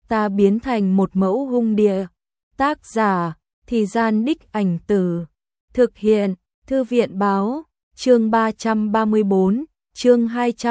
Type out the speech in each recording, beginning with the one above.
ta biến thành một mẫu hung địa. Tác giả, Thì Gian Đích Ảnh Từ. Thực hiện, Thư viện Báo, chương 334, chương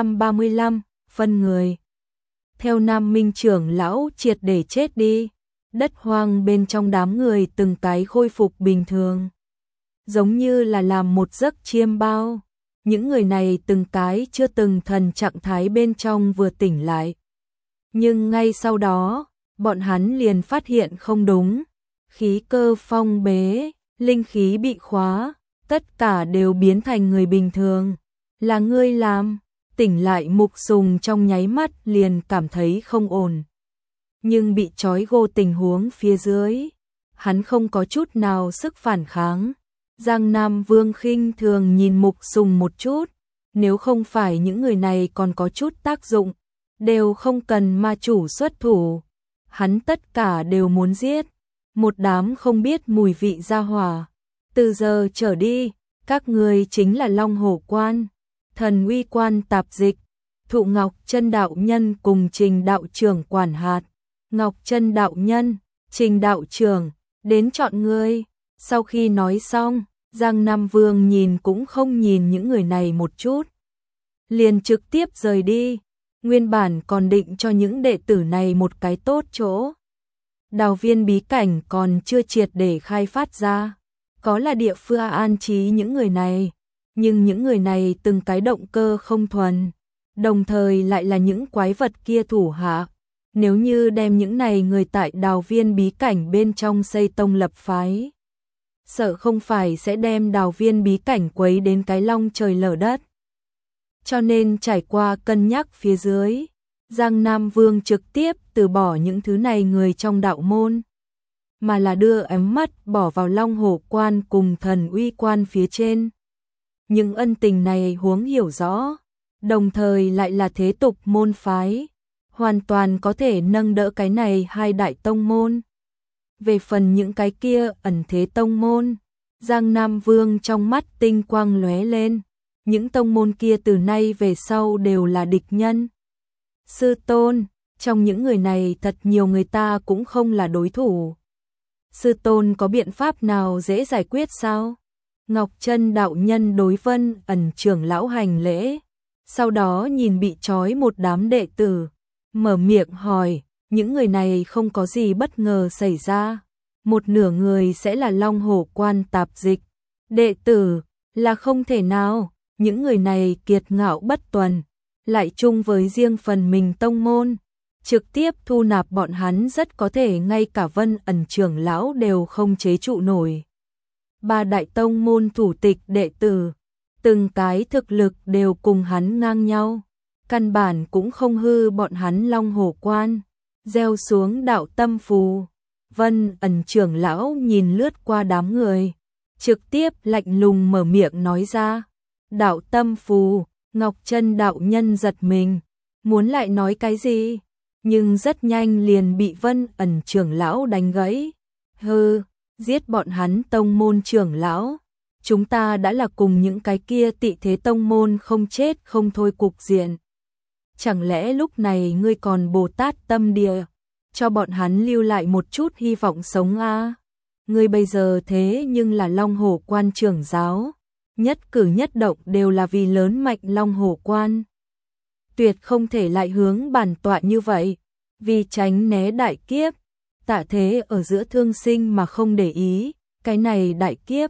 235, phân người. Theo Nam Minh trưởng lão triệt để chết đi, đất hoang bên trong đám người từng cái khôi phục bình thường. Giống như là làm một giấc chiêm bao, những người này từng cái chưa từng thần trạng thái bên trong vừa tỉnh lại. Nhưng ngay sau đó, bọn hắn liền phát hiện không đúng, khí cơ phong bế, linh khí bị khóa, tất cả đều biến thành người bình thường. Là ngươi làm? Tỉnh lại Mục Sùng trong nháy mắt liền cảm thấy không ổn. Nhưng bị trói gô tình huống phía dưới, hắn không có chút nào sức phản kháng. Giang Nam Vương khinh thường nhìn Mục Sùng một chút, nếu không phải những người này còn có chút tác dụng, đều không cần ma chủ xuất thủ. Hắn tất cả đều muốn giết, một đám không biết mùi vị gia hỏa. Từ giờ trở đi, các người chính là Long Hổ Quan, Thần Uy Quan tạp dịch, Thụ Ngọc Chân đạo nhân cùng Trình đạo trưởng quản hạt. Ngọc Chân đạo nhân, Trình đạo trưởng, đến chọn ngươi. Sau khi nói xong, Giang Nam Vương nhìn cũng không nhìn những người này một chút, liền trực tiếp rời đi. Nguyên bản còn định cho những đệ tử này một cái tốt chỗ. Đào viên bí cảnh còn chưa triệt để khai phát ra, có là địa phương an trí những người này, nhưng những người này từng cái động cơ không thuần, đồng thời lại là những quái vật kia thủ hạ. Nếu như đem những này người tại đào viên bí cảnh bên trong xây tông lập phái, sợ không phải sẽ đem đào viên bí cảnh quấy đến cái long trời lở đất. Cho nên trải qua cân nhắc phía dưới, Giang Nam Vương trực tiếp từ bỏ những thứ này người trong đạo môn, mà là đưa ánh mắt bỏ vào Long Hổ Quan cùng Thần Uy Quan phía trên. Những ân tình này huống hiểu rõ, đồng thời lại là thế tục môn phái, hoàn toàn có thể nâng đỡ cái này hai đại tông môn. Về phần những cái kia ẩn thế tông môn, Giang Nam Vương trong mắt tinh quang lóe lên, những tông môn kia từ nay về sau đều là địch nhân. Sư tôn, trong những người này thật nhiều người ta cũng không là đối thủ. Sư tôn có biện pháp nào dễ giải quyết sao? Ngọc Chân đạo nhân đối Vân Ẩn trưởng lão hành lễ, sau đó nhìn bị trói một đám đệ tử, mở miệng hỏi, những người này không có gì bất ngờ xảy ra, một nửa người sẽ là Long Hổ Quan tạp dịch, đệ tử là không thể nào, những người này kiệt ngạo bất tuần, lại chung với riêng phần mình tông môn, trực tiếp thu nạp bọn hắn rất có thể ngay cả Vân Ẩn trưởng lão đều không chế trụ nổi. Ba đại tông môn thủ tịch đệ tử, từng cái thực lực đều cùng hắn ngang nhau, căn bản cũng không hư bọn hắn Long Hổ Quan, gieo xuống đạo tâm phù. Vân Ẩn trưởng lão nhìn lướt qua đám người, trực tiếp lạnh lùng mở miệng nói ra, đạo tâm phù. Ngọc Chân đạo nhân giật mình, muốn lại nói cái gì, nhưng rất nhanh liền bị Vân Ẩn trưởng lão đánh gãy. Hừ, giết bọn hắn tông môn trưởng lão, chúng ta đã là cùng những cái kia tị thế tông môn không chết không thôi cục diện. Chẳng lẽ lúc này ngươi còn Bồ Tát tâm địa, cho bọn hắn lưu lại một chút hy vọng sống a? Ngươi bây giờ thế nhưng là Long Hổ Quan trưởng giáo, nhất cử nhất động đều là vì lớn mạnh Long Hổ Quan. Tuyệt không thể lại hướng bản tọa như vậy, vì tránh né đại kiếp, tạ thế ở giữa thương sinh mà không để ý, cái này đại kiếp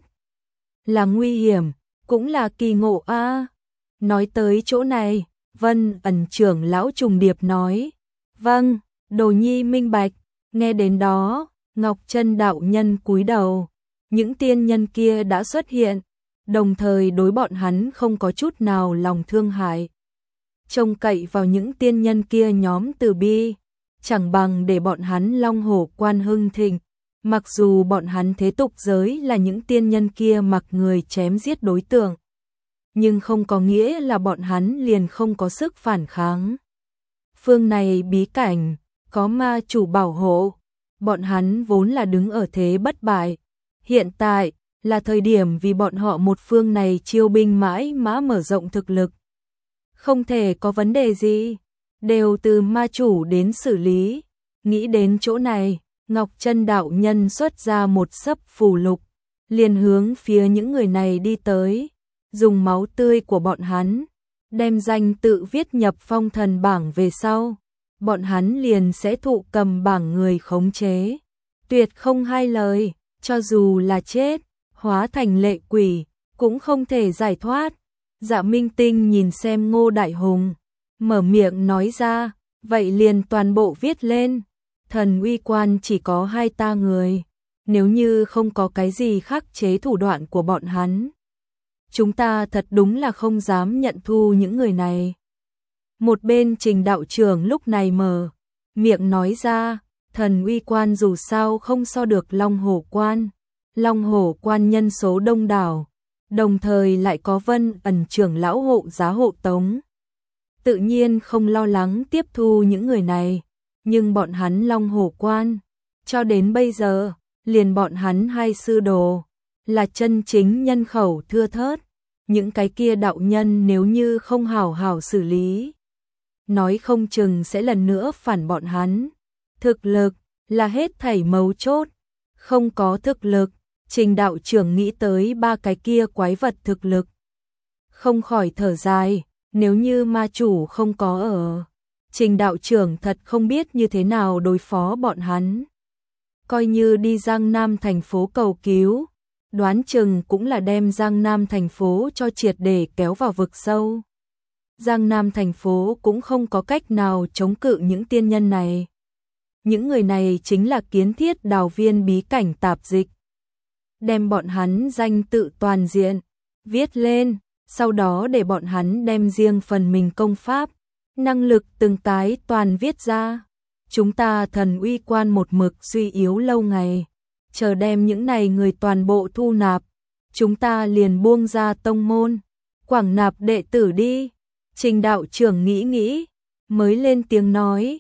là nguy hiểm, cũng là kỳ ngộ a. Nói tới chỗ này, Vân Ẩn trưởng lão trùng điệp nói, vâng, đồ nhi minh bạch. Nghe đến đó, Ngọc Chân đạo nhân cúi đầu, những tiên nhân kia đã xuất hiện, đồng thời đối bọn hắn không có chút nào lòng thương hại. Trông cậy vào những tiên nhân kia nhóm từ bi, chẳng bằng để bọn hắn Long Hổ Quan hưng thịnh, mặc dù bọn hắn thế tục giới là những tiên nhân kia mặc người chém giết đối tượng, nhưng không có nghĩa là bọn hắn liền không có sức phản kháng. Phương này bí cảnh, có ma chủ bảo hộ, bọn hắn vốn là đứng ở thế bất bại, hiện tại là thời điểm vì bọn họ một phương này chiêu binh mãi mã mở rộng thực lực. Không thể có vấn đề gì, đều từ ma chủ đến xử lý. Nghĩ đến chỗ này, Ngọc Chân đạo nhân xuất ra một xấp phù lục, liền hướng phía những người này đi tới, dùng máu tươi của bọn hắn, đem danh tự viết nhập phong thần bảng về sau, bọn hắn liền sẽ thụ cầm bảng người khống chế. Tuyệt không hai lời, cho dù là chết, hóa thành lệ quỷ, cũng không thể giải thoát. Dạ Minh Tinh nhìn xem Ngô Đại Hùng, mở miệng nói ra, vậy liền toàn bộ viết lên. Thần uy quan chỉ có 2 ta người, nếu như không có cái gì khắc chế thủ đoạn của bọn hắn, chúng ta thật đúng là không dám nhận thu những người này. Một bên Trình đạo trưởng lúc này mở miệng nói ra, thần uy quan dù sao không so được Long Hổ quan. Long Hổ quan nhân số đông đảo, đồng thời lại có Vân Ẩn trưởng lão hộ giá hộ tống. Tự nhiên không lo lắng tiếp thu những người này, nhưng bọn hắn Long Hổ quan, cho đến bây giờ, liền bọn hắn 2 sư đồ, là chân chính nhân khẩu thưa thớt. Những cái kia đạo nhân nếu như không hảo hảo xử lý, nói không chừng sẽ lần nữa phản bọn hắn. Thực lực là hết thảy mấu chốt, không có thực lực, Trình đạo trưởng nghĩ tới 3 cái kia quái vật thực lực, không khỏi thở dài, nếu như ma chủ không có ở, Trình đạo trưởng thật không biết như thế nào đối phó bọn hắn. Coi như đi Giang Nam thành phố cầu cứu, đoán chừng cũng là đem Giang Nam thành phố cho triệt để kéo vào vực sâu. Giang Nam thành phố cũng không có cách nào chống cự những tiên nhân này. Những người này chính là kiến thiết đào viên bí cảnh tạp dịch. Đem bọn hắn danh tự toàn diện, viết lên, sau đó để bọn hắn đem riêng phần mình công pháp, năng lực từng cái toàn viết ra. Chúng ta thần uy quan một mực suy yếu lâu ngày, chờ đem những này người toàn bộ thu nạp, chúng ta liền buông ra tông môn, quảng nạp đệ tử đi. Trình đạo trưởng nghĩ, mới lên tiếng nói,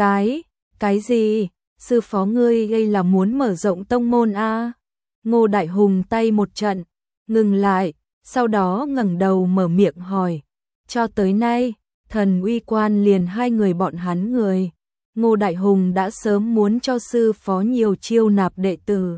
cái gì, sư phó ngươi gây là muốn mở rộng tông môn a? Ngô Đại Hùng tay một trận, ngừng lại, sau đó ngẩng đầu mở miệng hỏi, cho tới nay, thần uy quan liền 2 người bọn hắn người. Ngô Đại Hùng đã sớm muốn cho sư phó nhiều chiêu nạp đệ tử,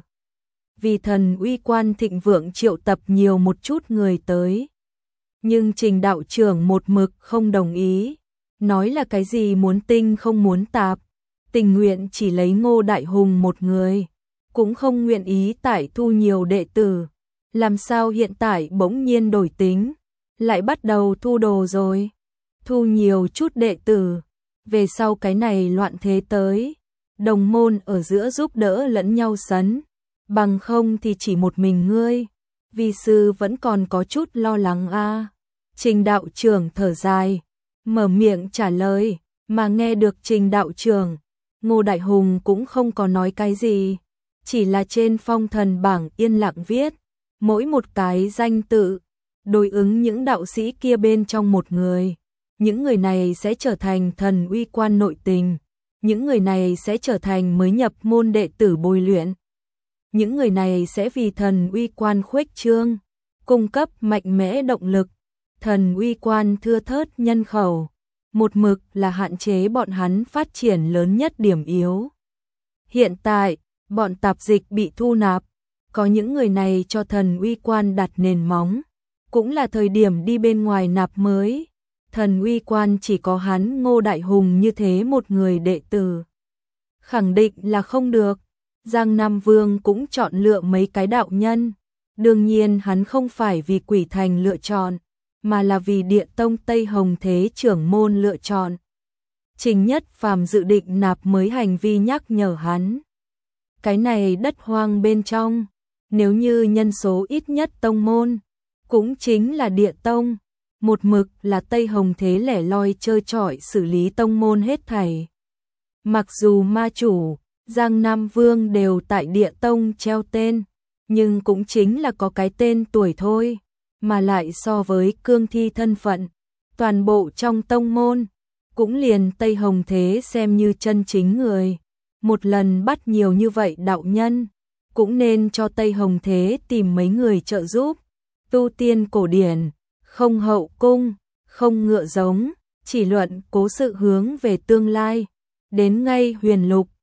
vì thần uy quan thịnh vượng triệu tập nhiều một chút người tới. Nhưng Trình đạo trưởng một mực không đồng ý, nói là cái gì muốn tinh không muốn tạp, tình nguyện chỉ lấy Ngô Đại Hùng một người, cũng không nguyện ý tải thu nhiều đệ tử. Làm sao hiện tại bỗng nhiên đổi tính, lại bắt đầu thu đồ rồi, thu nhiều chút đệ tử, về sau cái này loạn thế tới, đồng môn ở giữa giúp đỡ lẫn nhau sấn, bằng không thì chỉ một mình ngươi, vi sư vẫn còn có chút lo lắng a. Trình đạo trưởng thở dài, mở miệng trả lời, mà nghe được Trình đạo trưởng, Ngô Đại Hùng cũng không có nói cái gì, chỉ là trên phong thần bảng yên lặng viết, mỗi một cái danh tự, đối ứng những đạo sĩ kia bên trong một người. Những người này sẽ trở thành thần uy quan nội tình, những người này sẽ trở thành mới nhập môn đệ tử bồi luyện. Những người này sẽ vì thần uy quan khuếch trương, cung cấp mạnh mẽ động lực. Thần uy quan thưa thớt nhân khẩu, một mực là hạn chế bọn hắn phát triển lớn nhất điểm yếu. Hiện tại, bọn tạp dịch bị thu nạp, có những người này cho thần uy quan đặt nền móng, cũng là thời điểm đi bên ngoài nạp mới. Thần uy quan chỉ có hắn Ngô Đại Hùng như thế một người đệ tử, khẳng định là không được. Giang Nam Vương cũng chọn lựa mấy cái đạo nhân, đương nhiên hắn không phải vì Quỷ Thành lựa chọn, mà là vì Địa Tông Tây Hồng Thế trưởng môn lựa chọn. Trình Nhất Phàm dự định nạp mới hành vi nhắc nhở hắn. Cái này đất hoang bên trong, nếu như nhân số ít nhất tông môn, cũng chính là Địa Tông, một mực là Tây Hồng Thế lẻ loi chơi chọi xử lý tông môn hết thảy. Mặc dù ma chủ, Giang Nam Vương đều tại Địa Tông treo tên, nhưng cũng chính là có cái tên tuổi thôi, mà lại so với cương thi thân phận, toàn bộ trong tông môn, cũng liền Tây Hồng Thế xem như chân chính người. Một lần bắt nhiều như vậy đạo nhân, cũng nên cho Tây Hồng Thế tìm mấy người trợ giúp. Tu tiên cổ điển, không hậu cung, không ngựa giống, chỉ luận cố sự hướng về tương lai. Đến ngay huyền lục,